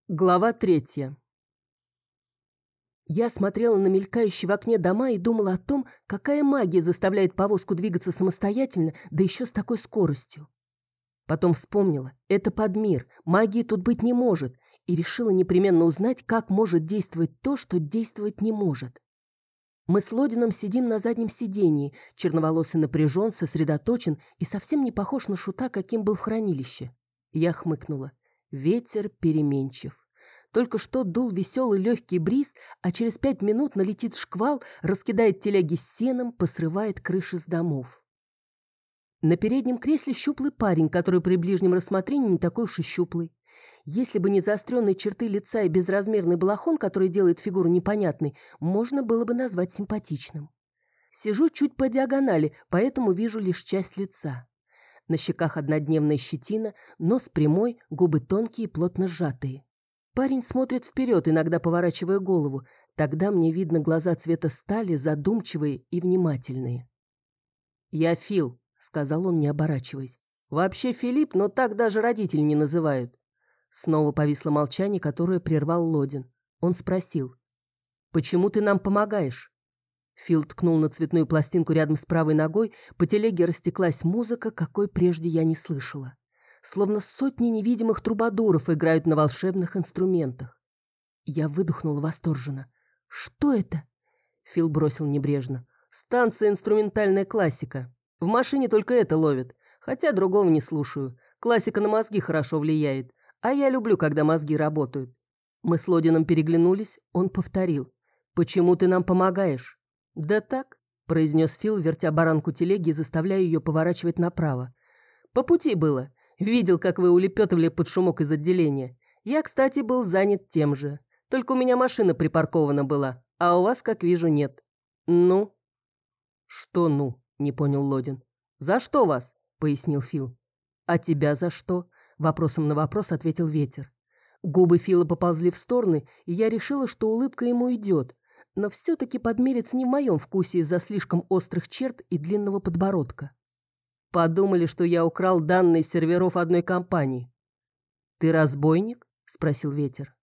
Глава 3. Я смотрела на мелькающие в окне дома и думала о том, какая магия заставляет повозку двигаться самостоятельно, да еще с такой скоростью. Потом вспомнила, это Подмир, магии тут быть не может, и решила непременно узнать, как может действовать то, что действовать не может. Мы с Лодином сидим на заднем сидении, черноволосый напряжен, сосредоточен и совсем не похож на шута, каким был в хранилище. Я хмыкнула. Ветер переменчив. Только что дул веселый легкий бриз, а через 5 минут налетит шквал, раскидает телеги с сеном, посрывает крыши с домов. На переднем кресле щуплый парень, который при ближнем рассмотрении не такой уж и щуплый. Если бы не заостренные черты лица и безразмерный балахон, который делает фигуру непонятной, можно было бы назвать симпатичным. Сижу чуть по диагонали, поэтому вижу лишь часть лица. На щеках однодневная щетина, нос прямой, губы тонкие и плотно сжатые. Парень смотрит вперед, иногда поворачивая голову. Тогда мне видно глаза цвета стали, задумчивые и внимательные. «Я Фил», — сказал он, не оборачиваясь. «Вообще Филипп, но так даже родители не называют». Снова повисло молчание, которое прервал Лодин. Он спросил: «Почему ты нам помогаешь?» Фил ткнул на цветную пластинку рядом с правой ногой, по телеге растеклась музыка, какой прежде я не слышала. Словно сотни невидимых трубадуров играют на волшебных инструментах. Я выдохнула восторженно. «Что это?» Фил бросил небрежно. «Станция инструментальная классика. В машине только это ловят, хотя другого не слушаю. Классика на мозги хорошо влияет, а я люблю, когда мозги работают». Мы с Лодином переглянулись, он повторил. «Почему ты нам помогаешь?» «Да так», – произнес Фил, вертя баранку телеги и заставляя ее поворачивать направо. «По пути было. Видел, как вы улепетывали под шумок из отделения. Я, кстати, был занят тем же. Только у меня машина припаркована была, а у вас, как вижу, нет». «Ну?» «Что «ну»?» – не понял Лодин. «За что вас?» – пояснил Фил. «А тебя за что?» – вопросом на вопрос ответил ветер. Губы Фила поползли в стороны, и я решила, что улыбка ему идет. Но все-таки подмерец не в моем вкусе из-за слишком острых черт и длинного подбородка. Подумали, что я украл данные серверов одной компании. «Ты разбойник?» – спросил ветер.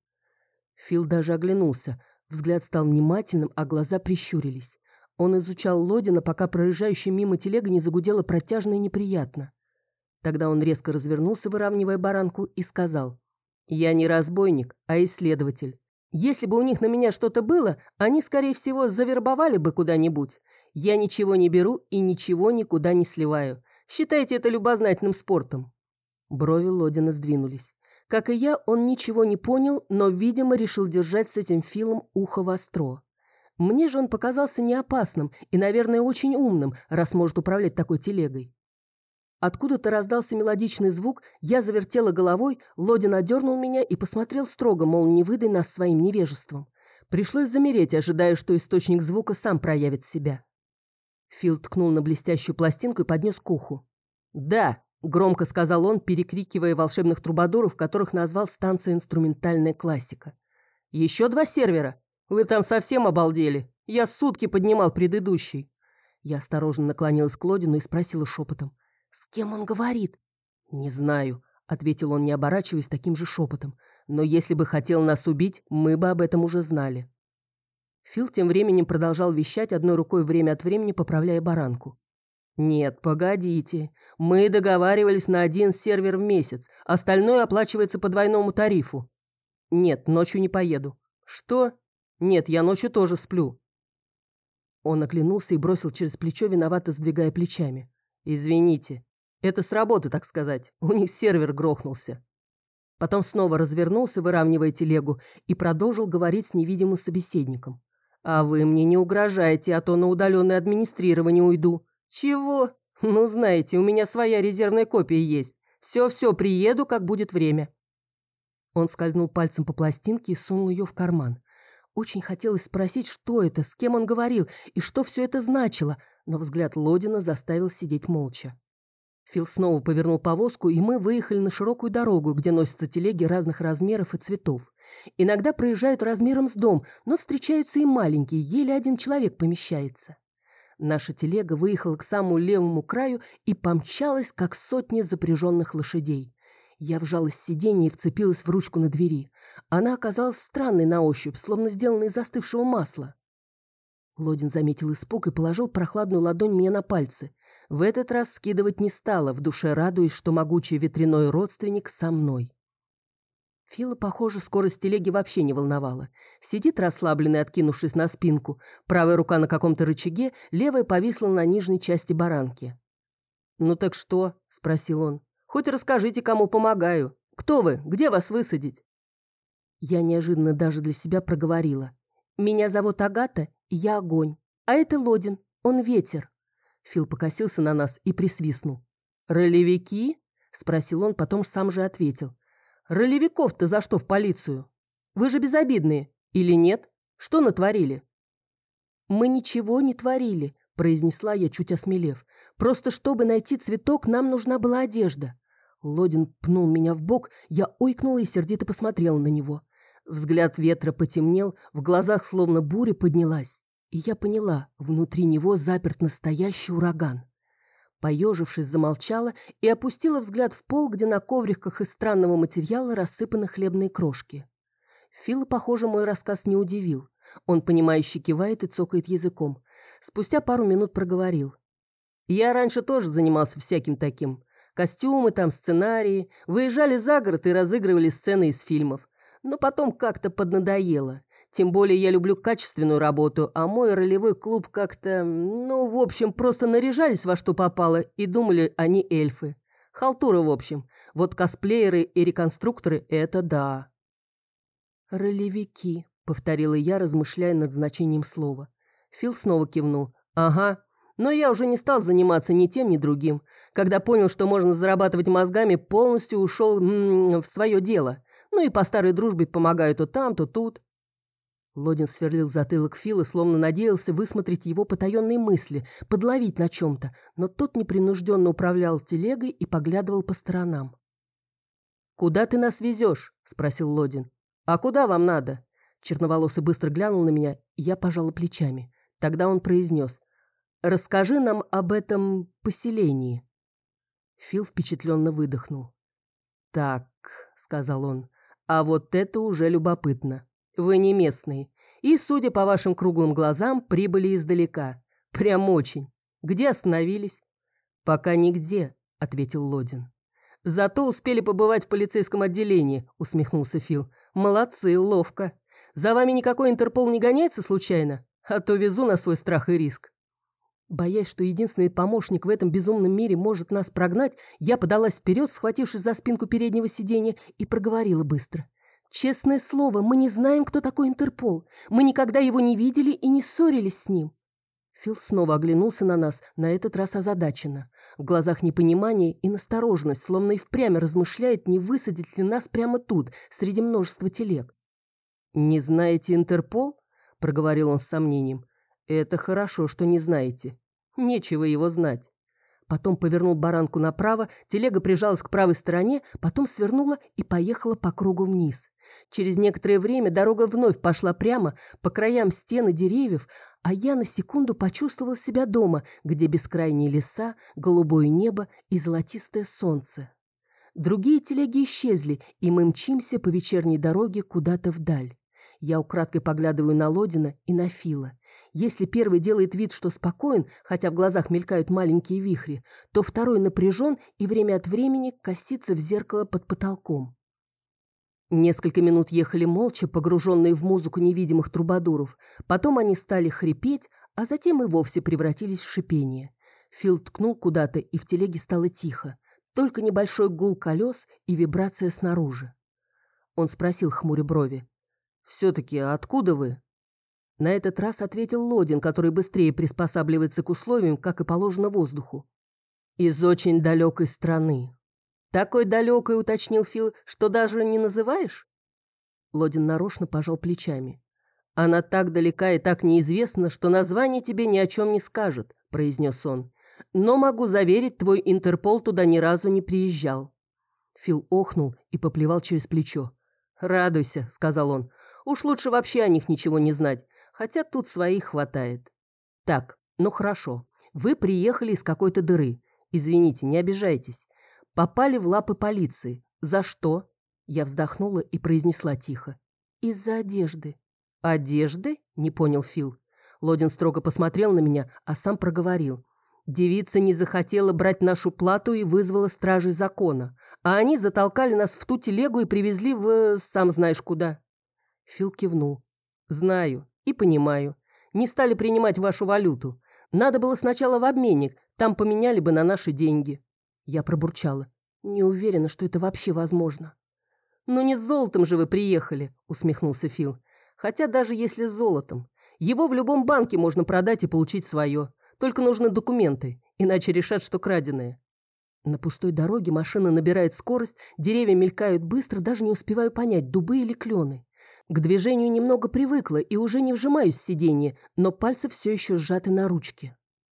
Фил даже оглянулся. Взгляд стал внимательным, а глаза прищурились. Он изучал Лодина, пока проезжающая мимо телега не загудела протяжно и неприятно. Тогда он резко развернулся, выравнивая баранку, и сказал: «Я не разбойник, а исследователь. Если бы у них на меня что-то было, они, скорее всего, завербовали бы куда-нибудь. Я ничего не беру и ничего никуда не сливаю. Считайте это любознательным спортом». Брови Лодина сдвинулись. Как и я, он ничего не понял, но, видимо, решил держать с этим Филом ухо востро. Мне же он показался не опасным и, наверное, очень умным, раз может управлять такой телегой. Откуда-то раздался мелодичный звук, я завертела головой, Лодин одернул меня и посмотрел строго, мол, не выдай нас своим невежеством. Пришлось замереть, ожидая, что источник звука сам проявит себя. Фил ткнул на блестящую пластинку и поднес к уху. «Да», – громко сказал он, перекрикивая волшебных трубадуров, которых назвал станция инструментальная классика. «Еще 2 сервера? Вы там совсем обалдели? Я сутки поднимал предыдущий». Я осторожно наклонилась к Лодину и спросила шепотом: «С кем он говорит?» «Не знаю», — ответил он, не оборачиваясь, таким же шепотом. «Но если бы хотел нас убить, мы бы об этом уже знали». Фил тем временем продолжал вещать, одной рукой время от времени поправляя баранку. «Нет, погодите. Мы договаривались на 1 сервер в месяц. Остальное оплачивается по двойному тарифу». «Нет, ночью не поеду». «Что?» «Нет, я ночью тоже сплю». Он оглянулся и бросил через плечо, виновато сдвигая плечами. «Извините. Это с работы, так сказать. У них сервер грохнулся». Потом снова развернулся, выравнивая телегу, и продолжил говорить с невидимым собеседником. «А вы мне не угрожаете, а то на удаленное администрирование уйду». «Чего? Ну, знаете, у меня своя резервная копия есть. Все-все, приеду, как будет время». Он скользнул пальцем по пластинке и сунул ее в карман. Очень хотелось спросить, что это, с кем он говорил и что все это значило, но взгляд Лодина заставил сидеть молча. Фил снова повернул повозку, и мы выехали на широкую дорогу, где носятся телеги разных размеров и цветов. Иногда проезжают размером с дом, но встречаются и маленькие, еле 1 человек помещается. Наша телега выехала к самому левому краю и помчалась, как сотни запряженных лошадей. Я вжалась в сиденье и вцепилась в ручку на двери. Она оказалась странной на ощупь, словно сделанной из застывшего масла. Лодин заметил испуг и положил прохладную ладонь мне на пальцы. В этот раз скидывать не стала, в душе радуясь, что могучий ветряной родственник со мной. Фила, похоже, скорость телеги вообще не волновала. Сидит расслабленный, откинувшись на спинку. Правая рука на каком-то рычаге, левая повисла на нижней части баранки. «Ну так что?» – спросил он. «Хоть расскажите, кому помогаю. Кто вы? Где вас высадить?» Я неожиданно даже для себя проговорила. «Меня зовут Агата, и я огонь. А это Лодин, он ветер». Фил покосился на нас и присвистнул. «Ролевики?» – спросил он, потом сам же ответил. «Ролевиков-то за что в полицию? Вы же безобидные. Или нет? Что натворили?» «Мы ничего не творили», – произнесла я, чуть осмелев. «Просто чтобы найти цветок, нам нужна была одежда». Лодин пнул меня в бок, я ойкнула и сердито посмотрела на него. Взгляд ветра потемнел, в глазах словно буря поднялась. И я поняла, внутри него заперт настоящий ураган. Поежившись, замолчала и опустила взгляд в пол, где на ковриках из странного материала рассыпаны хлебные крошки. Фила, похоже, мой рассказ не удивил. Он, понимающе кивает и цокает языком. Спустя пару минут проговорил. «Я раньше тоже занимался всяким таким. Костюмы там, сценарии. Выезжали за город и разыгрывали сцены из фильмов. Но потом как-то поднадоело. Тем более я люблю качественную работу, а мой ролевой клуб как-то... в общем, просто наряжались во что попало и думали, они эльфы. Халтура, в общем. Вот косплееры и реконструкторы – это да». «Ролевики», – повторила я, размышляя над значением слова. Фил снова кивнул. «Ага. Но я уже не стал заниматься ни тем, ни другим. Когда понял, что можно зарабатывать мозгами, полностью ушел в свое дело. Ну и по старой дружбе помогаю то там, то тут». Лодин сверлил затылок Фила, словно надеялся высмотреть его потаенные мысли, подловить на чем-то, но тот непринужденно управлял телегой и поглядывал по сторонам. «Куда ты нас везешь?» – спросил Лодин. «А куда вам надо?» Черноволосый быстро глянул на меня, и я пожала плечами. Тогда он произнес. «Расскажи нам об этом поселении». Фил впечатленно выдохнул. «Так», – сказал он, – «а вот это уже любопытно. Вы не местные, и, судя по вашим круглым глазам, прибыли издалека. Прям очень. Где остановились?» «Пока нигде», – ответил Лодин. «Зато успели побывать в полицейском отделении», – усмехнулся Фил. «Молодцы, ловко. За вами никакой Интерпол не гоняется случайно? А то везу на свой страх и риск». Боясь, что единственный помощник в этом безумном мире может нас прогнать, я подалась вперед, схватившись за спинку переднего сиденья, и проговорила быстро. «Честное слово, мы не знаем, кто такой Интерпол. Мы никогда его не видели и не ссорились с ним». Фил снова оглянулся на нас, на этот раз озадаченно. В глазах непонимание и настороженность, словно и впрямь размышляет, не высадить ли нас прямо тут, среди множества телег. «Не знаете Интерпол?» – проговорил он с сомнением. «Это хорошо, что не знаете. Нечего его знать». Потом повернул баранку направо, телега прижалась к правой стороне, потом свернула и поехала по кругу вниз. Через некоторое время дорога вновь пошла прямо, по краям стены деревьев, а я на секунду почувствовала себя дома, где бескрайние леса, голубое небо и золотистое солнце. Другие телеги исчезли, и мы мчимся по вечерней дороге куда-то вдаль. Я украдкой поглядываю на Лодина и на Фила. Если первый делает вид, что спокоен, хотя в глазах мелькают маленькие вихри, то второй напряжен и время от времени косится в зеркало под потолком. Несколько минут ехали молча, погруженные в музыку невидимых трубадуров. Потом они стали хрипеть, а затем и вовсе превратились в шипение. Фил ткнул куда-то, и в телеге стало тихо. Только небольшой гул колес и вибрация снаружи. Он спросил, хмуря брови. «Все-таки откуда вы?» На этот раз ответил Лодин, который быстрее приспосабливается к условиям, как и положено воздуху. «Из очень далекой страны». «Такой далекой», — уточнил Фил, — «что даже не называешь?» Лодин нарочно пожал плечами. «Она так далека и так неизвестна, что название тебе ни о чем не скажет», — произнес он. «Но могу заверить, твой Интерпол туда ни разу не приезжал». Фил охнул и поплевал через плечо. «Радуйся», — сказал он. «Уж лучше вообще о них ничего не знать, хотя тут своих хватает». «Так, ну хорошо. Вы приехали из какой-то дыры. Извините, не обижайтесь. Попали в лапы полиции. «За что?» Я вздохнула и произнесла тихо. «Из-за одежды». «Одежды?» – не понял Фил. Лодин строго посмотрел на меня, а сам проговорил. «Девица не захотела брать нашу плату и вызвала стражей закона, а они затолкали нас в ту телегу и привезли сам знаешь куда». Фил кивнул. «Знаю и понимаю. Не стали принимать вашу валюту. Надо было сначала в обменник, там поменяли бы на наши деньги». Я пробурчала. «Не уверена, что это вообще возможно». «Ну не с золотом же вы приехали», — усмехнулся Фил. «Хотя даже если с золотом. Его в любом банке можно продать и получить свое. Только нужны документы, иначе решат, что краденые». На пустой дороге машина набирает скорость, деревья мелькают быстро, даже не успеваю понять, дубы или клены. К движению немного привыкла и уже не вжимаюсь в сиденье, но пальцы все еще сжаты на ручке.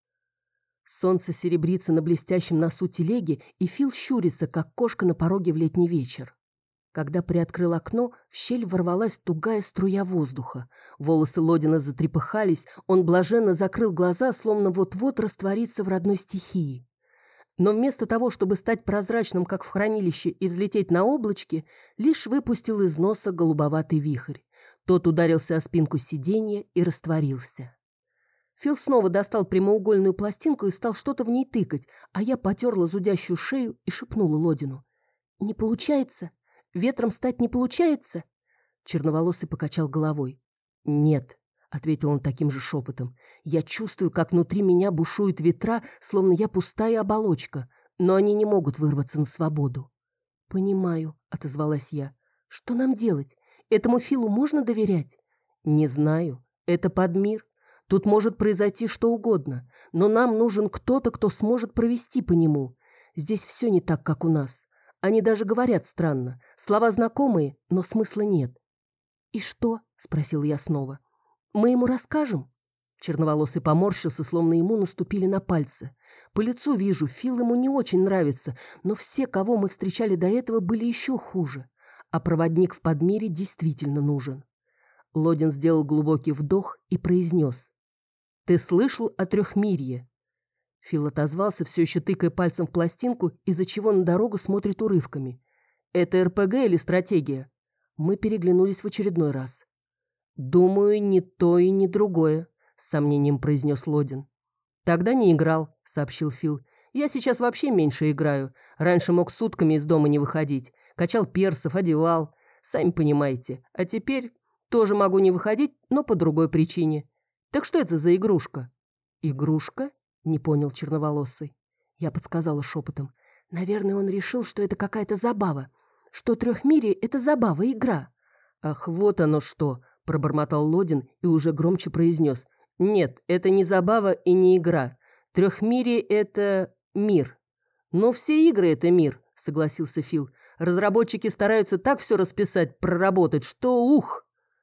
Солнце серебрится на блестящем носу телеги, и Фил щурится, как кошка на пороге в летний вечер. Когда приоткрыл окно, в щель ворвалась тугая струя воздуха. Волосы Лодина затрепыхались, он блаженно закрыл глаза, словно вот-вот растворится в родной стихии. Но вместо того, чтобы стать прозрачным, как в хранилище, и взлететь на облачке, лишь выпустил из носа голубоватый вихрь. Тот ударился о спинку сиденья и растворился. Фил снова достал прямоугольную пластинку и стал что-то в ней тыкать, а я потерла зудящую шею и шепнула Лодину. «Не получается? Ветром стать не получается?» Черноволосый покачал головой. «Нет», — ответил он таким же шепотом. «Я чувствую, как внутри меня бушуют ветра, словно я пустая оболочка, но они не могут вырваться на свободу». «Понимаю», — отозвалась я. «Что нам делать? Этому Филу можно доверять?» «Не знаю. Это подмир. Тут может произойти что угодно, но нам нужен кто-то, кто сможет провести по нему. Здесь все не так, как у нас. Они даже говорят странно. Слова знакомые, но смысла нет». «И что?» — спросила я снова. «Мы ему расскажем?» Черноволосый поморщился, словно ему наступили на пальцы. По лицу вижу, Фил ему не очень нравится, но все, кого мы встречали до этого, были еще хуже. А проводник в Подмире действительно нужен. Лодин сделал глубокий вдох и произнес. «Ты слышал о Трехмирье?» Фил отозвался, все еще тыкая пальцем в пластинку, из-за чего на дорогу смотрит урывками. «Это РПГ или стратегия?» Мы переглянулись в очередной раз. «Думаю, ни то и ни другое», — с сомнением произнес Лодин. «Тогда не играл», — сообщил Фил. «Я сейчас вообще меньше играю. Раньше мог сутками из дома не выходить. Качал персов, одевал. Сами понимаете. А теперь тоже могу не выходить, но по другой причине. Так что это за игрушка?» «Игрушка?» — не понял черноволосый. Я подсказала шепотом. «Наверное, он решил, что это какая-то забава. Что Трехмирье — это забава, игра». «Ах, вот оно что!» — пробормотал Лодин и уже громче произнес. «Нет, это не забава и не игра. Трехмирье — это мир». «Но все игры — это мир», — согласился Фил. «Разработчики стараются так все расписать, проработать, что ух!»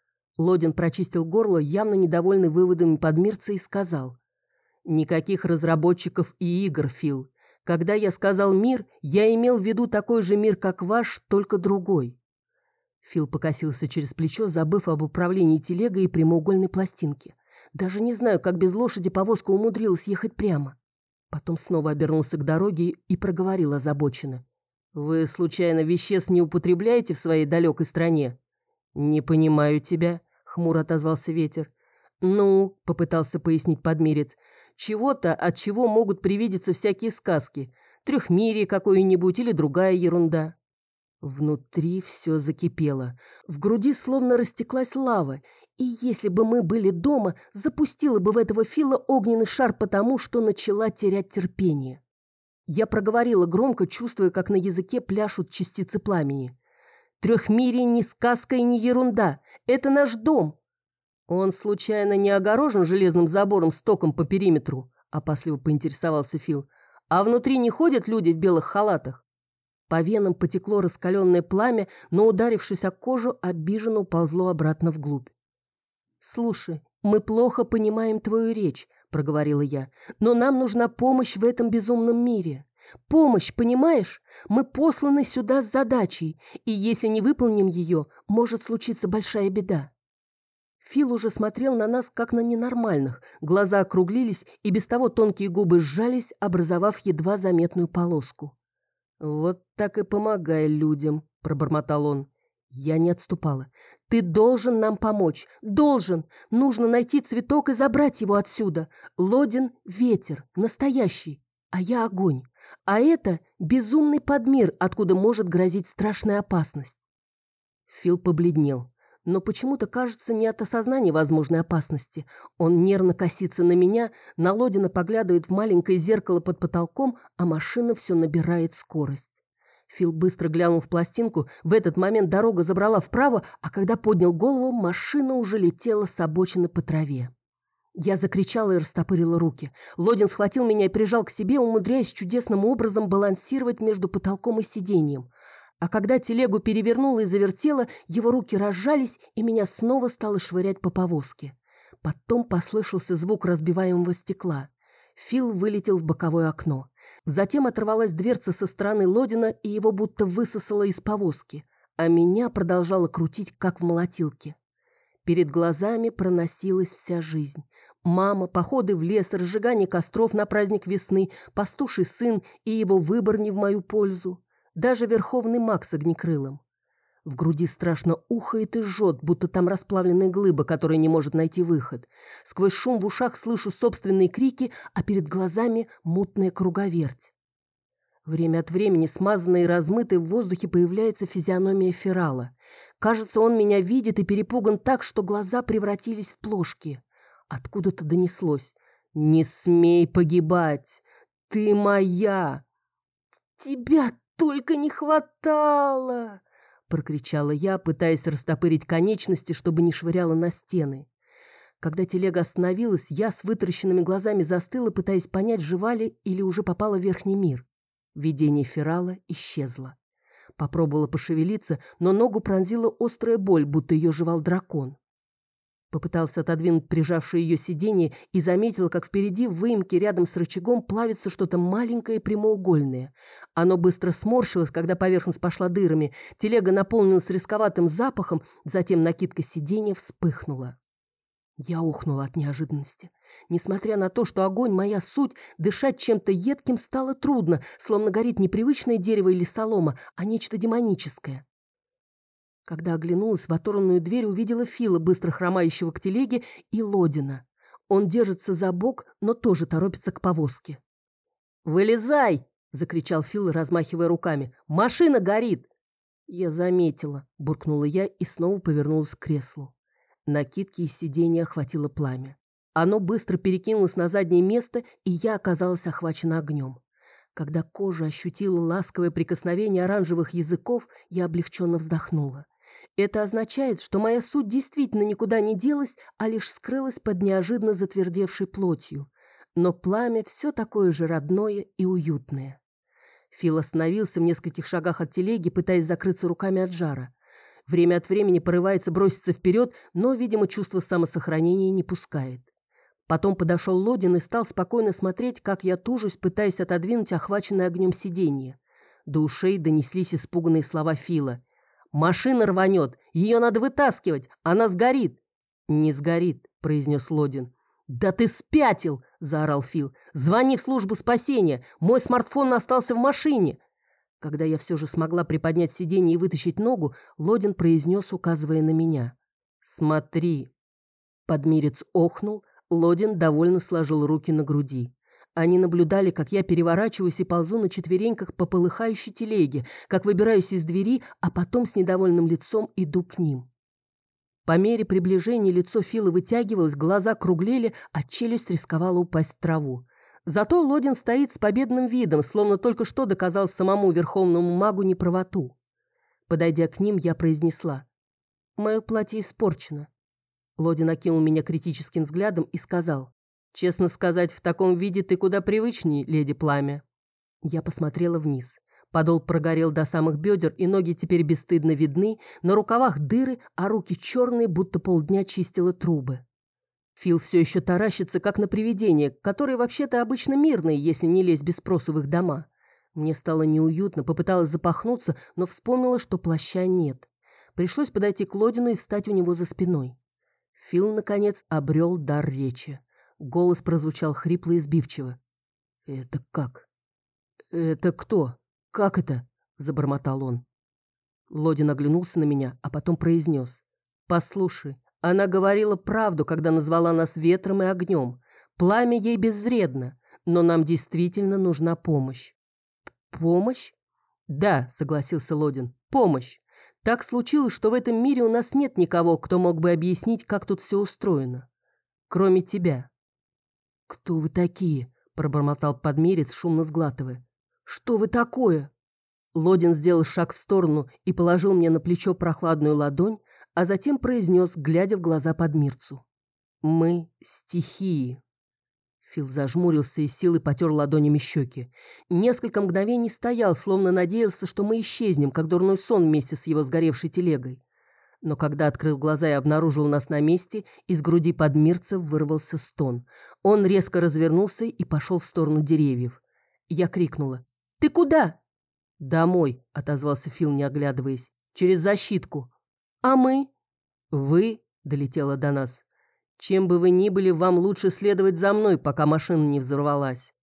Лодин прочистил горло, явно недовольный выводами подмирца, и сказал. «Никаких разработчиков и игр, Фил. Когда я сказал «мир», я имел в виду такой же мир, как ваш, только другой». Фил покосился через плечо, забыв об управлении телегой и прямоугольной пластинке. Даже не знаю, как без лошади повозка умудрилась ехать прямо. Потом снова обернулся к дороге и проговорил озабоченно. «Вы, случайно, веществ не употребляете в своей далекой стране?» «Не понимаю тебя», — хмуро отозвался ветер. «Ну», — попытался пояснить подмерец, «чего-то, от чего могут привидеться всякие сказки. Трехмирье какое-нибудь или другая ерунда». Внутри все закипело. В груди словно растеклась лава. И если бы мы были дома, запустила бы в этого Фила огненный шар потому, что начала терять терпение. Я проговорила громко, чувствуя, как на языке пляшут частицы пламени. «Трехмирье не сказка и не ерунда. Это наш дом». «Он, случайно, не огорожен железным забором с током по периметру?» – опасливо поинтересовался Фил. «А внутри не ходят люди в белых халатах?» По венам потекло раскаленное пламя, но, ударившись о кожу, обиженно уползло обратно вглубь. «Слушай, мы плохо понимаем твою речь», – проговорила я, «но нам нужна помощь в этом безумном мире. Помощь, понимаешь? Мы посланы сюда с задачей, и если не выполним ее, может случиться большая беда». Фил уже смотрел на нас, как на ненормальных. Глаза округлились, и без того тонкие губы сжались, образовав едва заметную полоску. «Вот так и помогай людям», — пробормотал он. Я не отступала. «Ты должен нам помочь. Должен. Нужно найти цветок и забрать его отсюда. Лодин — ветер, настоящий, а я — огонь. А это безумный подмир, откуда может грозить страшная опасность». Фил побледнел, но почему-то, кажется, не от осознания возможной опасности. Он нервно косится на меня, на Лодина поглядывает в маленькое зеркало под потолком, а машина все набирает скорость. Фил быстро глянул в пластинку, в этот момент дорога забрала вправо, а когда поднял голову, машина уже летела с обочины по траве. Я закричала и растопырила руки. Лодин схватил меня и прижал к себе, умудряясь чудесным образом балансировать между потолком и сиденьем. А когда телегу перевернула и завертела, его руки разжались, и меня снова стало швырять по повозке. Потом послышался звук разбиваемого стекла. Фил вылетел в боковое окно. Затем оторвалась дверца со стороны Лодина, и его будто высосало из повозки, а меня продолжало крутить, как в молотилке. Перед глазами проносилась вся жизнь. Мама, походы в лес, разжигание костров на праздник весны, пастуший сын и его выбор не в мою пользу. Даже верховный маг с огнекрылом. В груди страшно ухает и жжет, будто там расплавленная глыба, которая не может найти выход. Сквозь шум в ушах слышу собственные крики, а перед глазами мутная круговерть. Время от времени, смазанной и размытой, в воздухе появляется физиономия Ферала. Кажется, он меня видит и перепуган так, что глаза превратились в плошки. Откуда-то донеслось: «Не смей погибать! Ты моя!» «Тебя только не хватало!» — прокричала я, пытаясь растопырить конечности, чтобы не швыряла на стены. Когда телега остановилась, я с вытаращенными глазами застыла, пытаясь понять, жива ли или уже попала в верхний мир. Видение Ферала исчезло. Попробовала пошевелиться, но ногу пронзила острая боль, будто ее жевал дракон. Попытался отодвинуть прижавшее ее сиденье и заметила, как впереди в выемке рядом с рычагом плавится что-то маленькое и прямоугольное. Оно быстро сморщилось, когда поверхность пошла дырами. Телега наполнилась рисковатым запахом, затем накидка сиденья вспыхнула. Я охнула от неожиданности. Несмотря на то, что огонь — моя суть, дышать чем-то едким стало трудно, словно горит не привычное дерево или солома, а нечто демоническое. Когда оглянулась, в оторванную дверь увидела Фила, быстро хромающего к телеге, и Лодина. Он держится за бок, но тоже торопится к повозке. «Вылезай!» — закричал Фил, размахивая руками. «Машина горит!» «Я заметила», — буркнула я и снова повернулась к креслу. Накидки и сиденья охватило пламя. Оно быстро перекинулось на заднее место, и я оказалась охвачена огнем. Когда кожа ощутила ласковое прикосновение оранжевых языков, я облегченно вздохнула. Это означает, что моя суть действительно никуда не делась, а лишь скрылась под неожиданно затвердевшей плотью. Но пламя все такое же родное и уютное. Фил остановился в нескольких шагах от телеги, пытаясь закрыться руками от жара. Время от времени порывается броситься вперед, но, видимо, чувство самосохранения не пускает. Потом подошел Лодин и стал спокойно смотреть, как я тужусь, пытаясь отодвинуть охваченное огнем сиденье. До ушей донеслись испуганные слова Фила. «Машина рванет! Ее надо вытаскивать! Она сгорит!» «Не сгорит», — произнес Лодин. «Да ты спятил!» — заорал Фил. «Звони в службу спасения! Мой смартфон остался в машине!» Когда я все же смогла приподнять сиденье и вытащить ногу, Лодин произнес, указывая на меня: «Смотри!» Подмирец охнул, Лодин довольно сложил руки на груди. Они наблюдали, как я переворачиваюсь и ползу на четвереньках по полыхающей телеге, как выбираюсь из двери, а потом с недовольным лицом иду к ним. По мере приближения лицо Фила вытягивалось, глаза круглели, а челюсть рисковала упасть в траву. Зато Лодин стоит с победным видом, словно только что доказал самому верховному магу неправоту. Подойдя к ним, я произнесла: «Мое платье испорчено». Лодин окинул меня критическим взглядом и сказал: «Честно сказать, в таком виде ты куда привычней, леди Пламя». Я посмотрела вниз. Подол прогорел до самых бедер, и ноги теперь бесстыдно видны, на рукавах дыры, а руки черные, будто полдня чистила трубы. Фил все еще таращится, как на привидение, которые вообще-то обычно мирные, если не лезть без спросу в их дома. Мне стало неуютно, попыталась запахнуться, но вспомнила, что плаща нет. Пришлось подойти к Лодину и встать у него за спиной. Фил, наконец, обрел дар речи. Голос прозвучал хрипло и сбивчиво. «Это как? Это кто?» «Как это?» – забормотал он. Лодин оглянулся на меня, а потом произнес. «Послушай, она говорила правду, когда назвала нас ветром и огнем. Пламя ей безвредно, но нам действительно нужна помощь». «Помощь?» «Да», — согласился Лодин, — «помощь. Так случилось, что в этом мире у нас нет никого, кто мог бы объяснить, как тут все устроено. Кроме тебя». «Кто вы такие?» — пробормотал подмерец, шумно сглатывая. «Что вы такое?» Лодин сделал шаг в сторону и положил мне на плечо прохладную ладонь, а затем произнес, глядя в глаза подмирцу. «Мы — стихии». Фил зажмурился и силой потер ладонями щеки. Несколько мгновений стоял, словно надеялся, что мы исчезнем, как дурной сон вместе с его сгоревшей телегой. Но когда открыл глаза и обнаружил нас на месте, из груди подмирца вырвался стон. Он резко развернулся и пошел в сторону деревьев. Я крикнула. «Ты куда?» «Домой», — отозвался Фил, не оглядываясь. «Через защитку». «А мы?» «Вы», — долетело до нас. «Чем бы вы ни были, вам лучше следовать за мной, пока машина не взорвалась».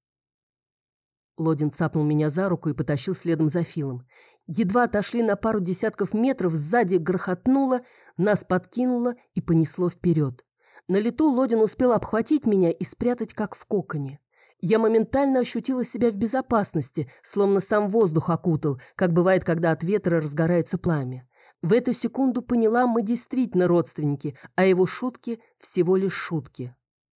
Лодин цапнул меня за руку и потащил следом за Филом. Едва отошли на пару десятков метров, сзади грохотнуло, нас подкинуло и понесло вперед. На лету Лодин успел обхватить меня и спрятать, как в коконе. Я моментально ощутила себя в безопасности, словно сам воздух окутал, как бывает, когда от ветра разгорается пламя. В эту секунду поняла, мы действительно родственники, а его шутки всего лишь шутки.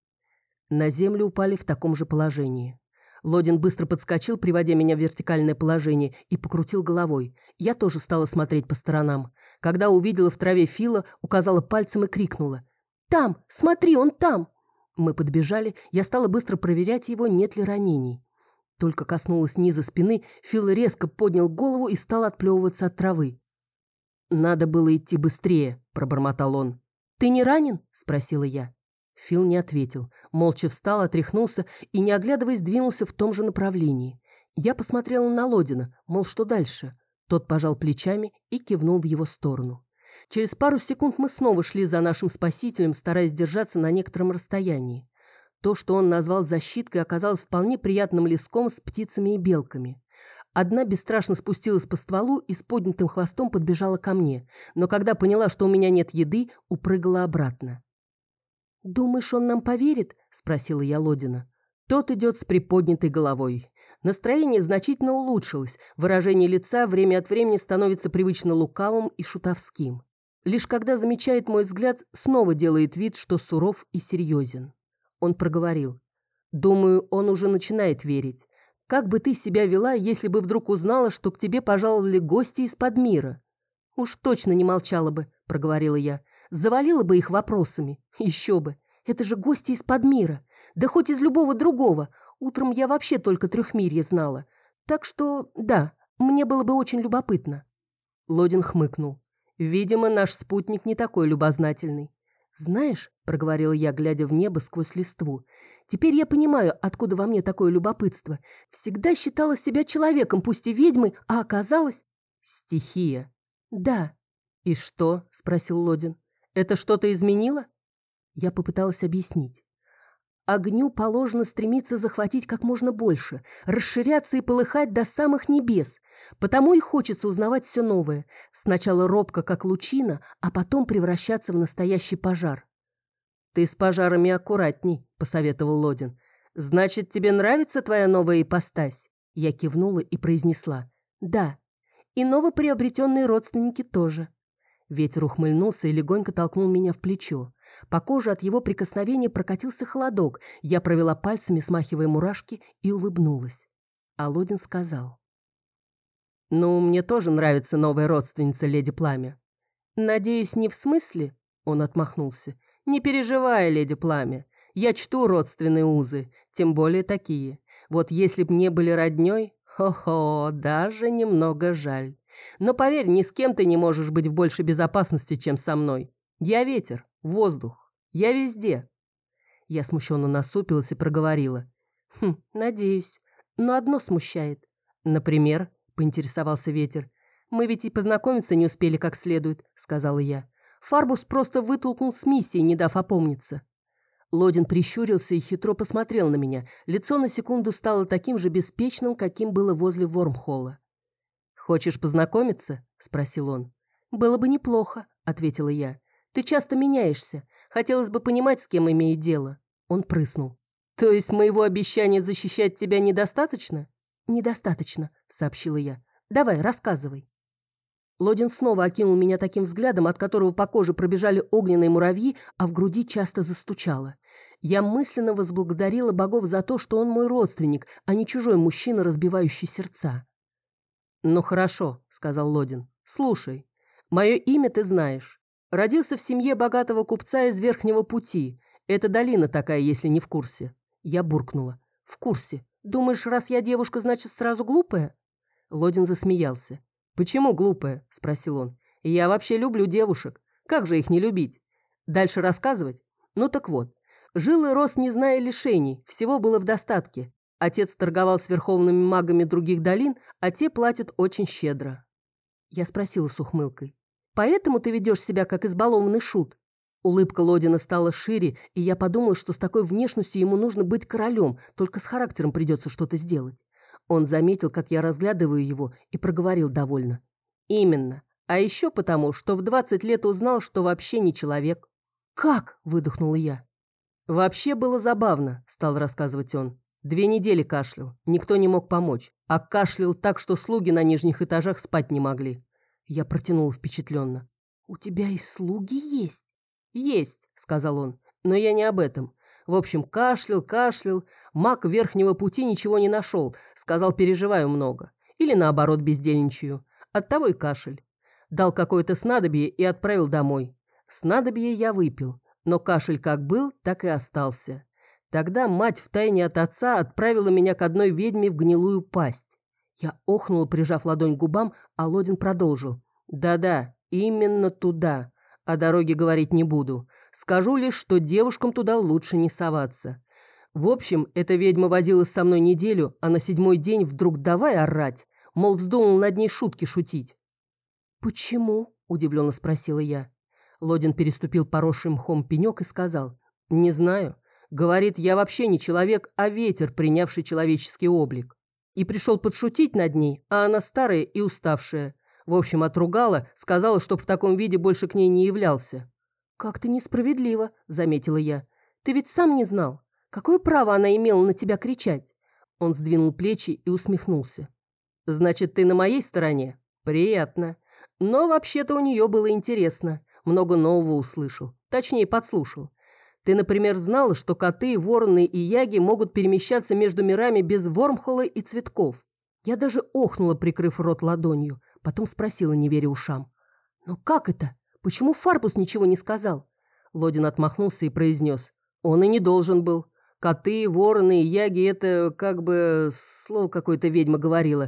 На землю упали в таком же положении. Лодин быстро подскочил, приводя меня в вертикальное положение, и покрутил головой. Я тоже стала смотреть по сторонам. Когда увидела в траве Фила, указала пальцем и крикнула. «Там! Смотри, он там!» Мы подбежали, я стала быстро проверять его, нет ли ранений. Только коснулась низа спины, Фил резко поднял голову и стал отплевываться от травы. «Надо было идти быстрее», – пробормотал он. «Ты не ранен?» – спросила я. Фил не ответил, молча встал, отряхнулся и, не оглядываясь, двинулся в том же направлении. Я посмотрела на Лодина, мол, что дальше? Тот пожал плечами и кивнул в его сторону. Через пару секунд мы снова шли за нашим спасителем, стараясь держаться на некотором расстоянии. То, что он назвал защиткой, оказалось вполне приятным леском с птицами и белками. Одна бесстрашно спустилась по стволу и с поднятым хвостом подбежала ко мне, но когда поняла, что у меня нет еды, упрыгала обратно. «Думаешь, он нам поверит?» – спросила я Лодина. Тот идет с приподнятой головой. Настроение значительно улучшилось, выражение лица время от времени становится привычно лукавым и шутовским. Лишь когда замечает мой взгляд, снова делает вид, что суров и серьезен. Он проговорил. «Думаю, он уже начинает верить. Как бы ты себя вела, если бы вдруг узнала, что к тебе пожаловали гости из-под мира?» «Уж точно не молчала бы», – проговорила я. «Завалила бы их вопросами. Еще бы. Это же гости из-под мира. Да хоть из любого другого. Утром я вообще только трехмирье знала. Так что, да, мне было бы очень любопытно». Лодин хмыкнул. «Видимо, наш спутник не такой любознательный». «Знаешь», — проговорила я, глядя в небо сквозь листву, «теперь я понимаю, откуда во мне такое любопытство. Всегда считала себя человеком, пусть и ведьмой, а оказалось...» «Стихия». «Да». «И что?» — спросил Лодин. «Это что-то изменило?» Я попыталась объяснить. Огню положено стремиться захватить как можно больше, расширяться и полыхать до самых небес. Потому и хочется узнавать все новое. Сначала робко, как лучина, а потом превращаться в настоящий пожар. «Ты с пожарами аккуратней», — посоветовал Лодин. «Значит, тебе нравится твоя новая ипостась?» Я кивнула и произнесла. «Да. И новоприобретенные родственники тоже». Ветер ухмыльнулся и легонько толкнул меня в плечо. По коже от его прикосновения прокатился холодок. Я провела пальцами, смахивая мурашки, и улыбнулась. А Лодин сказал. «Ну, мне тоже нравится новая родственница леди Пламя». «Надеюсь, не в смысле?» Он отмахнулся. «Не переживай, леди Пламя. Я чту родственные узы, тем более такие. Вот если б не были роднёй, хо-хо, даже немного жаль. Но поверь, ни с кем ты не можешь быть в большей безопасности, чем со мной. Я ветер, воздух, я везде». Я смущенно насупилась и проговорила. «Надеюсь. Но одно смущает». «Например?» — поинтересовался ветер. «Мы ведь и познакомиться не успели как следует», — сказала я. «Фарбус просто вытолкнул с миссии, не дав опомниться». Лодин прищурился и хитро посмотрел на меня. Лицо на секунду стало таким же беспечным, каким было возле Вормхолла. «Хочешь познакомиться?» – спросил он. «Было бы неплохо», – ответила я. «Ты часто меняешься. Хотелось бы понимать, с кем имею дело». Он прыснул. «То есть моего обещания защищать тебя недостаточно?» «Недостаточно», – сообщила я. «Давай, рассказывай». Лодин снова окинул меня таким взглядом, от которого по коже пробежали огненные муравьи, а в груди часто застучало. Я мысленно возблагодарила богов за то, что он мой родственник, а не чужой мужчина, разбивающий сердца. «Ну хорошо», — сказал Лодин. «Слушай, мое имя ты знаешь. Родился в семье богатого купца из Верхнего Пути. Это долина такая, если не в курсе». Я буркнула. «В курсе. Думаешь, раз я девушка, значит, сразу глупая?» Лодин засмеялся. «Почему глупая?» – спросил он. «Я вообще люблю девушек. Как же их не любить? Дальше рассказывать? Ну так вот. Жил и рос, не зная лишений. Всего было в достатке. Отец торговал с верховными магами других долин, а те платят очень щедро». Я спросила с ухмылкой. «Поэтому ты ведешь себя, как избалованный шут?» Улыбка Лодина стала шире, и я подумала, что с такой внешностью ему нужно быть королем, только с характером придется что-то сделать. Он заметил, как я разглядываю его, и проговорил довольно. «Именно. А еще потому, что в 20 лет узнал, что вообще не человек». «Как?» – выдохнула я. «Вообще было забавно», – стал рассказывать он. 2 недели кашлял, никто не мог помочь, а кашлял так, что слуги на нижних этажах спать не могли». Я протянула впечатленно. «У тебя и слуги есть?» «Есть», – сказал он, – «но я не об этом. В общем, кашлял, маг Верхнего Пути ничего не нашел, сказал, переживаю много. Или наоборот, бездельничаю. Оттого и кашель. Дал какое-то снадобье и отправил домой. Снадобье я выпил, но кашель как был, так и остался. Тогда мать втайне от отца отправила меня к одной ведьме в гнилую пасть». Я охнула, прижав ладонь к губам, а Лодин продолжил. «Да-да, именно туда. О дороге говорить не буду. Скажу лишь, что девушкам туда лучше не соваться. В общем, эта ведьма возилась со мной неделю, а на 7-й день вдруг давай орать, мол, вздумал над ней шутки шутить». «Почему?» – удивленно спросила я. Лодин переступил поросший мхом пенек и сказал. «Не знаю. Говорит, я вообще не человек, а ветер, принявший человеческий облик. И пришел подшутить над ней, а она старая и уставшая. В общем, отругала, сказала, чтоб в таком виде больше к ней не являлся». «Как-то несправедливо», — заметила я. «Ты ведь сам не знал. Какое право она имела на тебя кричать?» Он сдвинул плечи и усмехнулся. «Значит, ты на моей стороне? Приятно. Но вообще-то у нее было интересно. Много нового услышал. Точнее, подслушал. Ты, например, знала, что коты, вороны и яги могут перемещаться между мирами без вормхола и цветков?» Я даже охнула, прикрыв рот ладонью. Потом спросила, не веря ушам. «Но как это? Почему Фарбус ничего не сказал?» Лодин отмахнулся и произнес. «Он и не должен был. Коты, вороны и яги – это как бы… Слово какое-то ведьма говорила.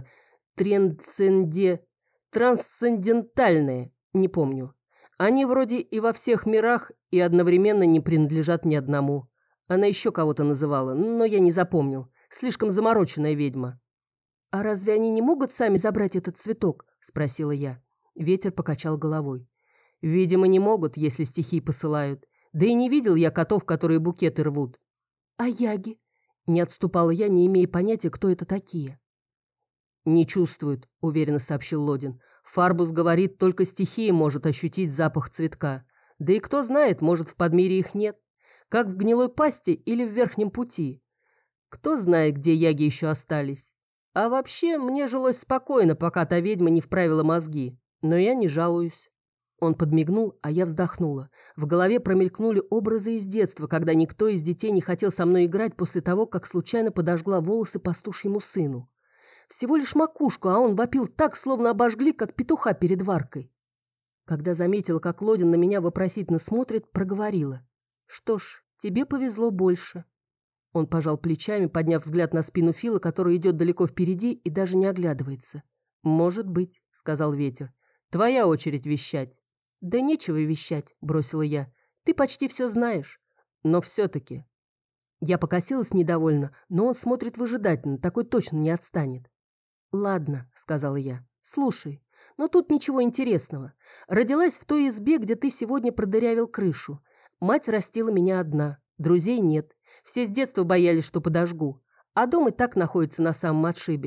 Трансцендентальные. Не помню. Они вроде и во всех мирах, и одновременно не принадлежат ни одному. Она еще кого-то называла, но я не запомнил. Слишком замороченная ведьма». «А разве они не могут сами забрать этот цветок?» – спросила я. Ветер покачал головой. «Видимо, не могут, если стихии посылают. Да и не видел я котов, которые букеты рвут». «А яги?» – не отступала я, не имея понятия, кто это такие. «Не чувствуют», – уверенно сообщил Лодин. «Фарбус говорит, только стихия может ощутить запах цветка. Да и кто знает, может, в подмире их нет. Как в гнилой пасти или в Верхнем Пути. Кто знает, где яги еще остались. А вообще, мне жилось спокойно, пока та ведьма не вправила мозги. Но я не жалуюсь». Он подмигнул, а я вздохнула. В голове промелькнули образы из детства, когда никто из детей не хотел со мной играть после того, как случайно подожгла волосы пастушьему сыну. Всего лишь макушку, а он вопил так, словно обожгли, как петуха перед варкой. Когда заметила, как Лодин на меня вопросительно смотрит, проговорила. «Что ж, тебе повезло больше». Он пожал плечами, подняв взгляд на спину Фила, который идет далеко впереди и даже не оглядывается. «Может быть», — сказал ветер. «Твоя очередь вещать». «Да нечего вещать», — бросила я. «Ты почти все знаешь. Но все-таки...» Я покосилась недовольно, но он смотрит выжидательно, такой точно не отстанет. «Ладно», — сказала я. «Слушай, но тут ничего интересного. Родилась в той избе, где ты сегодня продырявил крышу. Мать растила меня одна, друзей нет. Все с детства боялись, что подожгу. А дом и так находится на самом отшибе.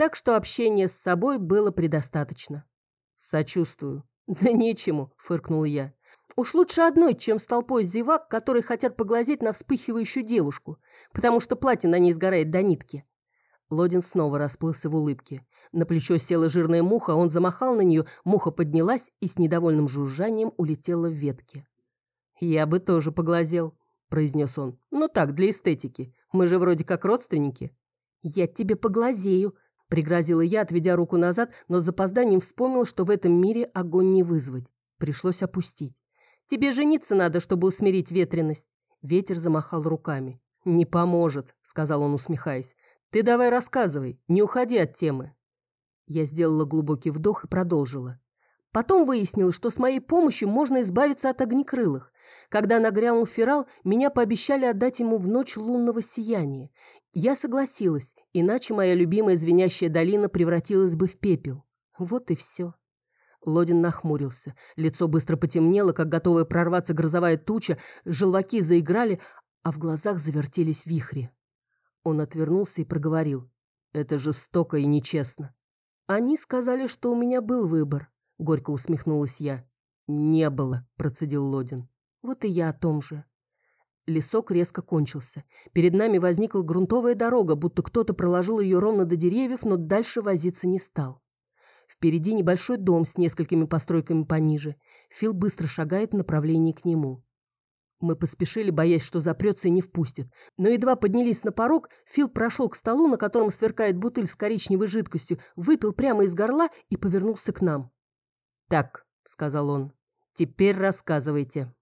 Так что общения с собой было предостаточно. Сочувствую. Да нечему, фыркнула я. Уж лучше одной, чем с толпой зевак, которые хотят поглазеть на вспыхивающую девушку, потому что платье на ней сгорает до нитки. Лодин снова расплылся в улыбке. На плечо села жирная муха, он замахал на нее, муха поднялась и с недовольным жужжанием улетела в ветки. «Я бы тоже поглазел», — произнес он. «Ну так, для эстетики. Мы же вроде как родственники». «Я тебе поглазею», — пригрозила я, отведя руку назад, но с запозданием вспомнил, что в этом мире огонь не вызвать. Пришлось опустить. «Тебе жениться надо, чтобы усмирить ветреность». Ветер замахал руками. «Не поможет», — сказал он, усмехаясь. «Ты давай рассказывай, не уходи от темы». Я сделала глубокий вдох и продолжила. Потом выяснилось, что с моей помощью можно избавиться от огнекрылых. Когда нагрянул Ферал, меня пообещали отдать ему в ночь лунного сияния. Я согласилась, иначе моя любимая звенящая долина превратилась бы в пепел. Вот и все. Лодин нахмурился. Лицо быстро потемнело, как готовая прорваться грозовая туча, желваки заиграли, а в глазах завертелись вихри. Он отвернулся и проговорил. «Это жестоко и нечестно». «Они сказали, что у меня был выбор», — горько усмехнулась я. «Не было», — процедил Лодин. «Вот и я о том же». Лесок резко кончился. Перед нами возникла грунтовая дорога, будто кто-то проложил ее ровно до деревьев, но дальше возиться не стал. Впереди небольшой дом с несколькими постройками пониже. Фил быстро шагает в направлении к нему. Мы поспешили, боясь, что запрется и не впустит. Но едва поднялись на порог, Фил прошел к столу, на котором сверкает бутыль с коричневой жидкостью, выпил прямо из горла и повернулся к нам. «Так», — сказал он, — «теперь рассказывайте».